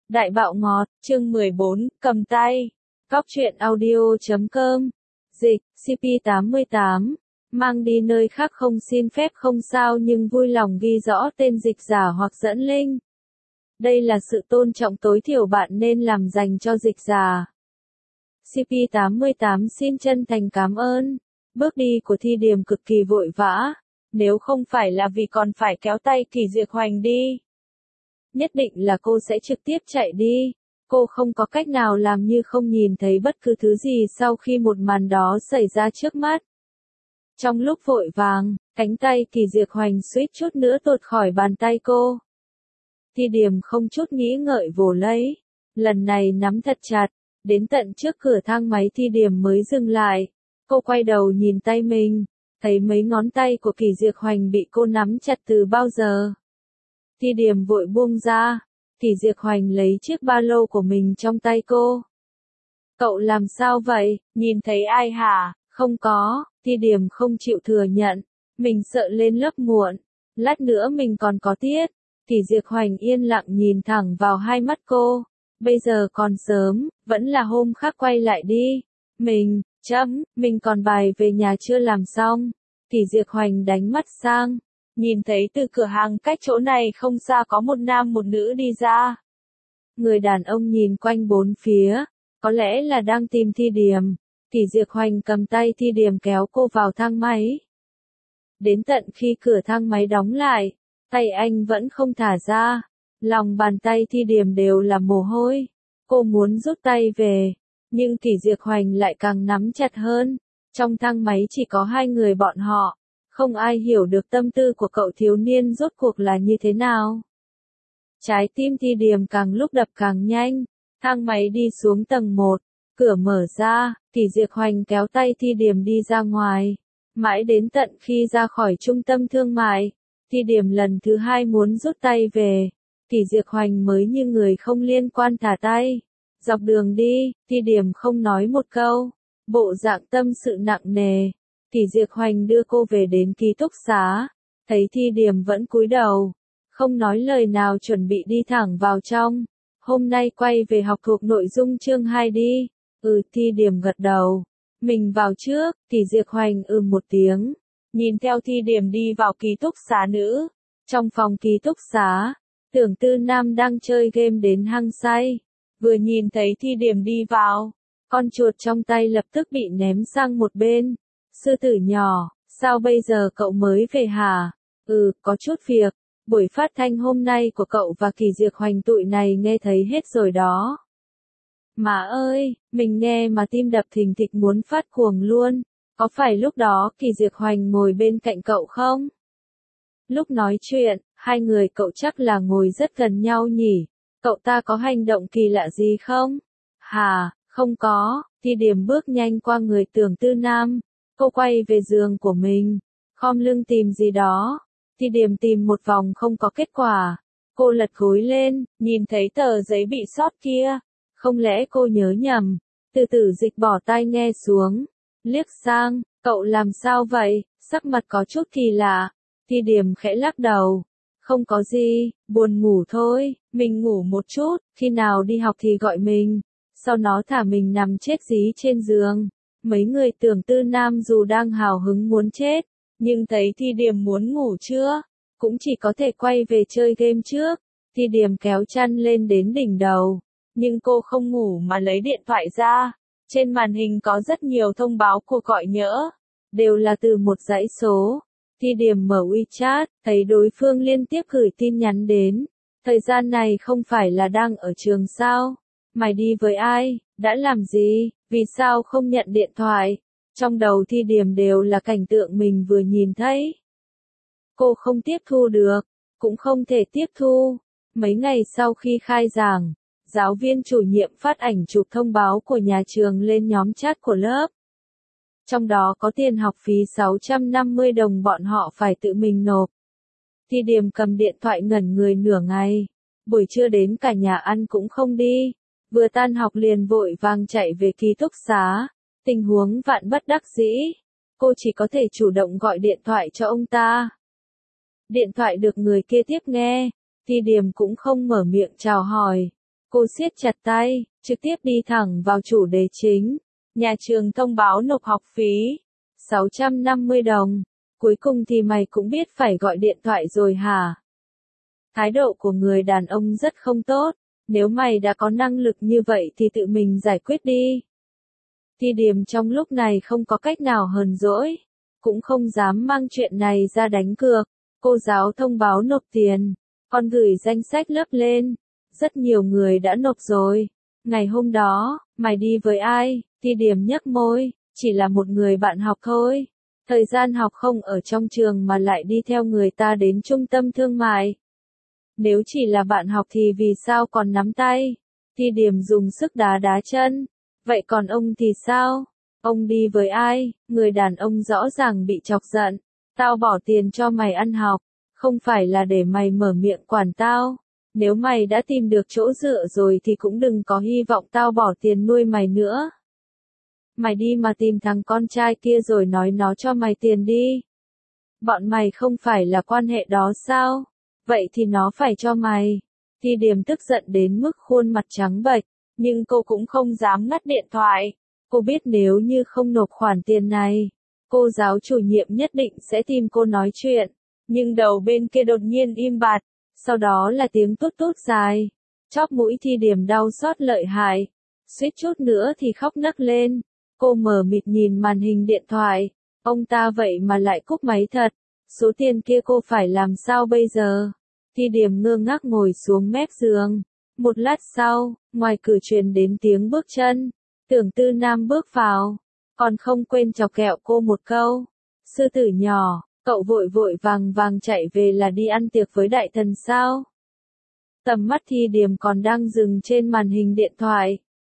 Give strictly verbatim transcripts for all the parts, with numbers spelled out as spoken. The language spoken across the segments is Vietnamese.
Đại bạo ngọt, chương mười bốn, cầm tay. Cóc truyện audio chấm com. Dịch, xê pê tám mươi tám. Mang đi nơi khác không xin phép không sao nhưng vui lòng ghi rõ tên dịch giả hoặc dẫn link. Đây là sự tôn trọng tối thiểu bạn nên làm dành cho dịch giả. xê pê tám mươi tám xin chân thành cảm ơn. Bước đi của Thi Điềm cực kỳ vội vã. Nếu không phải là vì còn phải kéo tay Kỳ Diệc Hoành đi, nhất định là cô sẽ trực tiếp chạy đi. Cô không có cách nào làm như không nhìn thấy bất cứ thứ gì sau khi một màn đó xảy ra trước mắt. Trong lúc vội vàng, cánh tay Kỳ Diệc Hoành suýt chút nữa tuột khỏi bàn tay cô. Thi Điềm không chút nghĩ ngợi vồ lấy. Lần này nắm thật chặt, đến tận trước cửa thang máy Thi Điềm mới dừng lại. Cô quay đầu nhìn tay mình, thấy mấy ngón tay của Kỳ Diệc Hoành bị cô nắm chặt từ bao giờ. Thi Điềm vội buông ra, Kỳ Diệc Hoành lấy chiếc ba lô của mình trong tay cô. Cậu làm sao vậy, nhìn thấy ai hả? Không có, Thi Điềm không chịu thừa nhận, mình sợ lên lớp muộn, lát nữa mình còn có tiết. Kỳ Diệc Hoành yên lặng nhìn thẳng vào hai mắt cô, bây giờ còn sớm, vẫn là hôm khác quay lại đi. Mình, chấm, mình còn bài về nhà chưa làm xong. Kỳ Diệc Hoành đánh mắt sang, nhìn thấy từ cửa hàng cách chỗ này không xa có một nam một nữ đi ra. Người đàn ông nhìn quanh bốn phía, có lẽ là đang tìm Thi Điềm. Kỳ Diệc Hoành cầm tay Thi Điềm kéo cô vào thang máy. Đến tận khi cửa thang máy đóng lại, tay anh vẫn không thả ra. Lòng bàn tay Thi Điềm đều là mồ hôi. Cô muốn rút tay về, nhưng Kỳ Diệc Hoành lại càng nắm chặt hơn. Trong thang máy chỉ có hai người bọn họ. Không ai hiểu được tâm tư của cậu thiếu niên rốt cuộc là như thế nào. Trái tim Thi Điềm càng lúc đập càng nhanh. Thang máy đi xuống tầng một. Cửa mở ra, Kỳ Diệc Hoành kéo tay Thi Điềm đi ra ngoài. Mãi đến tận khi ra khỏi trung tâm thương mại, Thi Điềm lần thứ hai muốn rút tay về. Kỳ Diệc Hoành mới như người không liên quan thả tay. Dọc đường đi, Thi Điềm không nói một câu. Bộ dạng tâm sự nặng nề. Kỳ Diệc Hoành đưa cô về đến ký túc xá. Thấy Thi Điềm vẫn cúi đầu, không nói lời nào chuẩn bị đi thẳng vào trong. Hôm nay quay về học thuộc nội dung chương hai đi. Ừ, Thi Điềm gật đầu. Mình vào trước. Kỳ Diệc Hoành ừ một tiếng. Nhìn theo Thi Điềm đi vào ký túc xá nữ. Trong phòng ký túc xá, Tưởng Tư Nam đang chơi game đến hăng say. Vừa nhìn thấy Thi Điềm đi vào, con chuột trong tay lập tức bị ném sang một bên. Sư tử nhỏ, sao bây giờ cậu mới về hả? Ừ, có chút việc. Buổi phát thanh hôm nay của cậu và Kỳ Diệc Hoành tụi này nghe thấy hết rồi đó. Má ơi, mình nghe mà tim đập thình thịch muốn phát cuồng luôn. Có phải lúc đó Kỳ Diệc Hoành ngồi bên cạnh cậu không? Lúc nói chuyện, hai người cậu chắc là ngồi rất gần nhau nhỉ? Cậu ta có hành động kỳ lạ gì không? Hà, không có. Thi Điềm bước nhanh qua người Tưởng Tư Nam. Cô quay về giường của mình, khom lưng tìm gì đó. Thi Điềm tìm một vòng không có kết quả. Cô lật gối lên, nhìn thấy tờ giấy bị sót kia. Không lẽ cô nhớ nhầm? Từ từ dịch bỏ tai nghe xuống, liếc sang, cậu làm sao vậy? Sắc mặt có chút kỳ lạ. Thi Điềm khẽ lắc đầu. Không có gì, buồn ngủ thôi, mình ngủ một chút, khi nào đi học thì gọi mình. Sau nó thả mình nằm chết dí trên giường. Mấy người Tưởng Tư Nam dù đang hào hứng muốn chết, nhưng thấy Thi Điềm muốn ngủ chưa, cũng chỉ có thể quay về chơi game trước. Thi Điềm kéo chăn lên đến đỉnh đầu, nhưng cô không ngủ mà lấy điện thoại ra. Trên màn hình có rất nhiều thông báo cuộc gọi nhỡ, đều là từ một dãy số. Thi Điềm mở WeChat, thấy đối phương liên tiếp gửi tin nhắn đến. Thời gian này không phải là đang ở trường sao? Mày đi với ai? Đã làm gì? Vì sao không nhận điện thoại? Trong đầu Thi Điềm đều là cảnh tượng mình vừa nhìn thấy. Cô không tiếp thu được, cũng không thể tiếp thu. Mấy ngày sau khi khai giảng, giáo viên chủ nhiệm phát ảnh chụp thông báo của nhà trường lên nhóm chat của lớp. Trong đó có tiền học phí sáu trăm năm mươi đồng bọn họ phải tự mình nộp. Thi Điềm cầm điện thoại ngẩn người nửa ngày. Buổi trưa đến cả nhà ăn cũng không đi. Vừa tan học liền vội vàng chạy về ký túc xá. Tình huống vạn bất đắc dĩ. Cô chỉ có thể chủ động gọi điện thoại cho ông ta. Điện thoại được người kia tiếp nghe. Thi Điềm cũng không mở miệng chào hỏi. Cô siết chặt tay, trực tiếp đi thẳng vào chủ đề chính. Nhà trường thông báo nộp học phí. sáu trăm năm mươi đồng. Cuối cùng thì mày cũng biết phải gọi điện thoại rồi hả? Thái độ của người đàn ông rất không tốt. Nếu mày đã có năng lực như vậy thì tự mình giải quyết đi. Thi Điềm trong lúc này không có cách nào hờn dỗi. Cũng không dám mang chuyện này ra đánh cược. Cô giáo thông báo nộp tiền. Con gửi danh sách lớp lên. Rất nhiều người đã nộp rồi. Ngày hôm đó, mày đi với ai? Thi Điềm nhếch môi. Chỉ là một người bạn học thôi. Thời gian học không ở trong trường mà lại đi theo người ta đến trung tâm thương mại. Nếu chỉ là bạn học thì vì sao còn nắm tay? Thi Điềm dùng sức đá đá chân. Vậy còn ông thì sao? Ông đi với ai? Người đàn ông rõ ràng bị chọc giận. Tao bỏ tiền cho mày ăn học. Không phải là để mày mở miệng quản tao. Nếu mày đã tìm được chỗ dựa rồi thì cũng đừng có hy vọng tao bỏ tiền nuôi mày nữa. Mày đi mà tìm thằng con trai kia rồi nói nó cho mày tiền đi. Bọn mày không phải là quan hệ đó sao? Vậy thì nó phải cho mày. Thi Điềm tức giận đến mức khuôn mặt trắng bệch, nhưng cô cũng không dám ngắt điện thoại. Cô biết nếu như không nộp khoản tiền này, cô giáo chủ nhiệm nhất định sẽ tìm cô nói chuyện. Nhưng đầu bên kia đột nhiên im bặt, sau đó là tiếng tút tút dài. Chóp mũi Thi Điềm đau xót lợi hại. Suýt chút nữa thì khóc nấc lên. Cô mờ mịt nhìn màn hình điện thoại. Ông ta vậy mà lại cúp máy thật. Số tiền kia cô phải làm sao bây giờ? Thi Điềm ngơ ngác ngồi xuống mép giường. Một lát sau, ngoài cửa truyền đến tiếng bước chân. Tưởng Tư Nam bước vào. Còn không quên chọc ghẹo cô một câu. Sư tử nhỏ, cậu vội vội vàng vàng chạy về là đi ăn tiệc với đại thần sao? Tầm mắt Thi Điềm còn đang dừng trên màn hình điện thoại.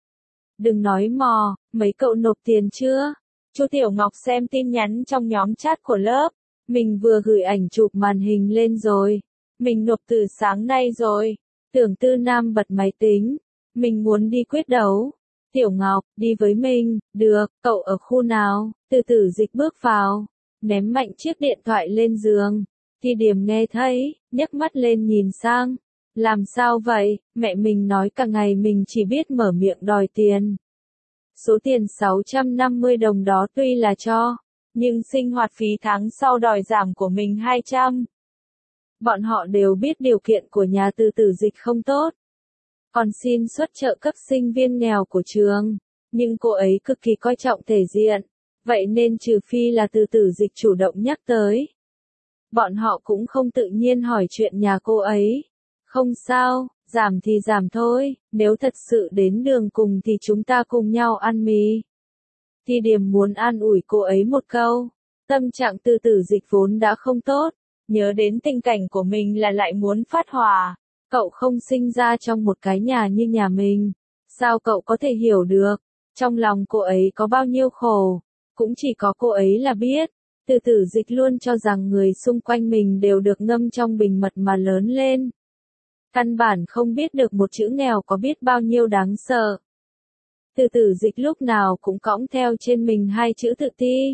Đừng nói mò, mấy cậu nộp tiền chưa? Chu Tiểu Ngọc xem tin nhắn trong nhóm chat của lớp. Mình vừa gửi ảnh chụp màn hình lên rồi. Mình nộp từ sáng nay rồi. Tưởng Tư Nam bật máy tính. Mình muốn đi quyết đấu. Tiểu Ngọc, đi với mình, được, cậu ở khu nào? Từ Tử Dịch bước vào. Ném mạnh chiếc điện thoại lên giường. Thi Điềm nghe thấy, nhấc mắt lên nhìn sang. Làm sao vậy? Mẹ mình nói cả ngày mình chỉ biết mở miệng đòi tiền. Số tiền sáu trăm năm mươi đồng đó tuy là cho, nhưng sinh hoạt phí tháng sau đòi giảm của mình hai trăm. Bọn họ đều biết điều kiện của nhà Từ Tử Dịch không tốt. Còn xin suất trợ cấp sinh viên nghèo của trường. Nhưng cô ấy cực kỳ coi trọng thể diện. Vậy nên trừ phi là Từ Tử Dịch chủ động nhắc tới. Bọn họ cũng không tự nhiên hỏi chuyện nhà cô ấy. Không sao, giảm thì giảm thôi, nếu thật sự đến đường cùng thì chúng ta cùng nhau ăn mì. Thi Điềm muốn an ủi cô ấy một câu. Tâm trạng Từ Tử Dịch vốn đã không tốt. Nhớ đến tình cảnh của mình là lại muốn phát hỏa. Cậu không sinh ra trong một cái nhà như nhà mình. Sao cậu có thể hiểu được? Trong lòng cô ấy có bao nhiêu khổ. Cũng chỉ có cô ấy là biết. Từ Tử Dịch luôn cho rằng người xung quanh mình đều được ngâm trong bình mật mà lớn lên. Căn bản không biết được một chữ nghèo có biết bao nhiêu đáng sợ. Từ Tử Dịch lúc nào cũng cõng theo trên mình hai chữ tự ti.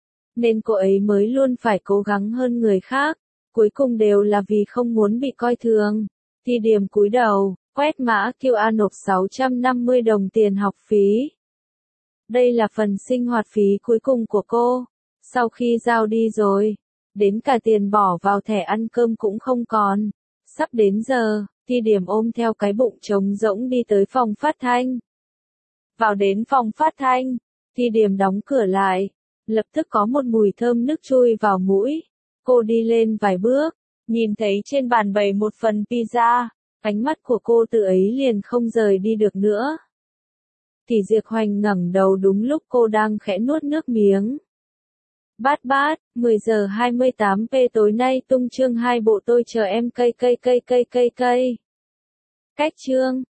Nên cô ấy mới luôn phải cố gắng hơn người khác. Cuối cùng đều là vì không muốn bị coi thường. Thi Điềm cúi đầu, quét mã quy rờ nộp sáu trăm năm mươi đồng tiền học phí. Đây là phần sinh hoạt phí cuối cùng của cô. Sau khi giao đi rồi, đến cả tiền bỏ vào thẻ ăn cơm cũng không còn. Sắp đến giờ, Thi Điềm ôm theo cái bụng trống rỗng đi tới phòng phát thanh. Vào đến phòng phát thanh, Thi Điềm đóng cửa lại. Lập tức có một mùi thơm nức chui vào mũi. Cô đi lên vài bước, nhìn thấy trên bàn bày một phần pizza. Ánh mắt của cô từ ấy liền không rời đi được nữa. Kỷ Diệp Hoành ngẩng đầu đúng lúc cô đang khẽ nuốt nước miếng. Bát bát, mười giờ hai mươi tám phút tối nay tung chương hai bộ tôi chờ em cây cây cây cây cây cây. Cách chương